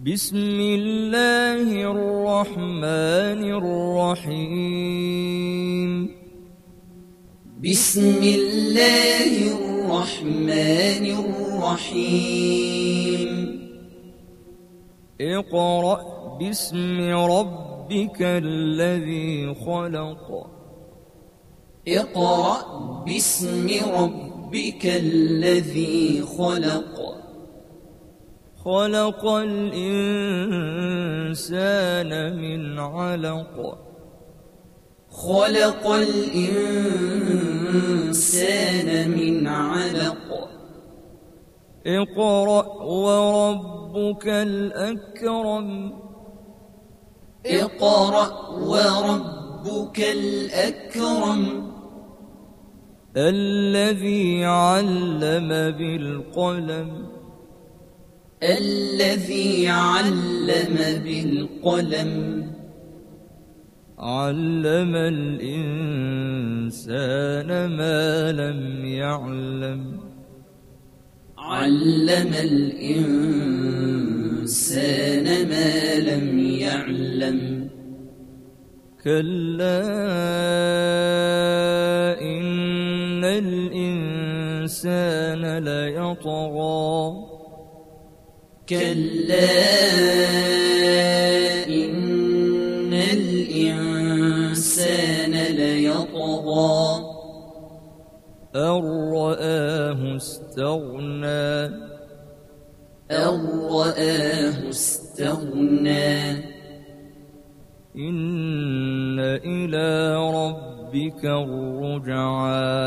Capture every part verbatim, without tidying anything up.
بسم الله الرحمن الرحيم بسم الله الرحمن الرحيم اقرأ باسم ربك الذي خلق اقرأ باسم ربك الذي خلق خلق الإنسان من علق خلق الإنسان من علق اقرأ وربك الأكرم اقرأ وربك الأكرم الذي علم بالقلم الذي علم بالقلم علم الإنسان ما لم يعلم علم الإنسان ما لم يعلم كلا إن الإنسان ليطغى كلا إن الإنسان ليطغى أن رآه استغنى أن رآه استغنى إن إلى ربك الرجعى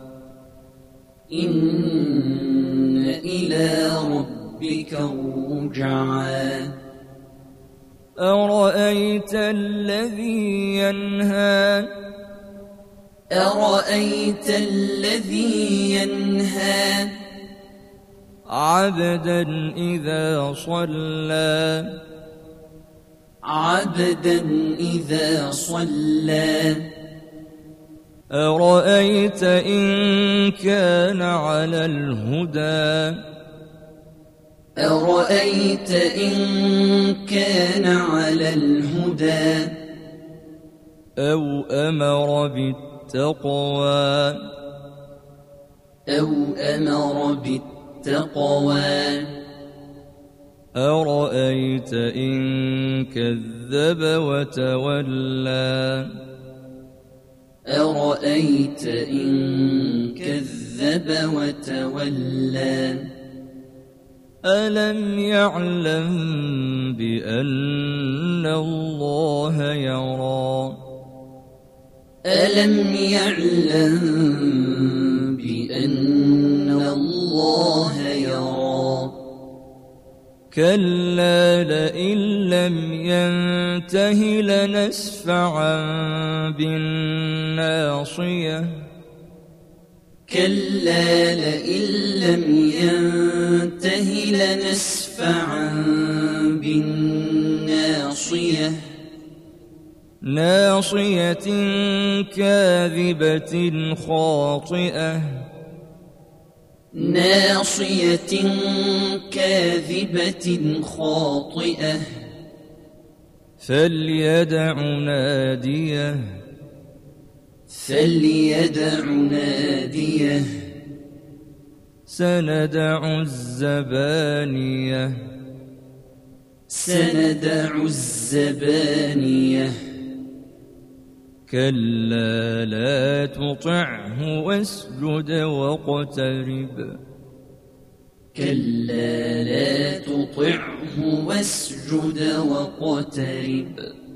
إن إلى ربك الرجعى أرأيت الذي ينهى أرأيت الذي ينهى عبدا إذا صلى عبدا إذا صلى أرأيت إن كان على الهدى أرأيت إن كان على الهدى أو أمر بالتقوى أو أمر بالتقوى أرأيت إن كذب وتولى أرأيت إن كذب وتولى ألم يعلم بأن الله يرى ألم يعلم بأن الله يرى كلا لئن لم ينته لنسفعا بالناصية كلا لئن لم ينته لنسفعا بالناصية ناصية كاذبة خاطئة ناصية كاذبة خاطئة فليدع ناديه فليدع ناديه سندع الزبانية سندع الزبانية كلا لا تطعه واسجد واقترب كلا لا تطعه واسجد واقترب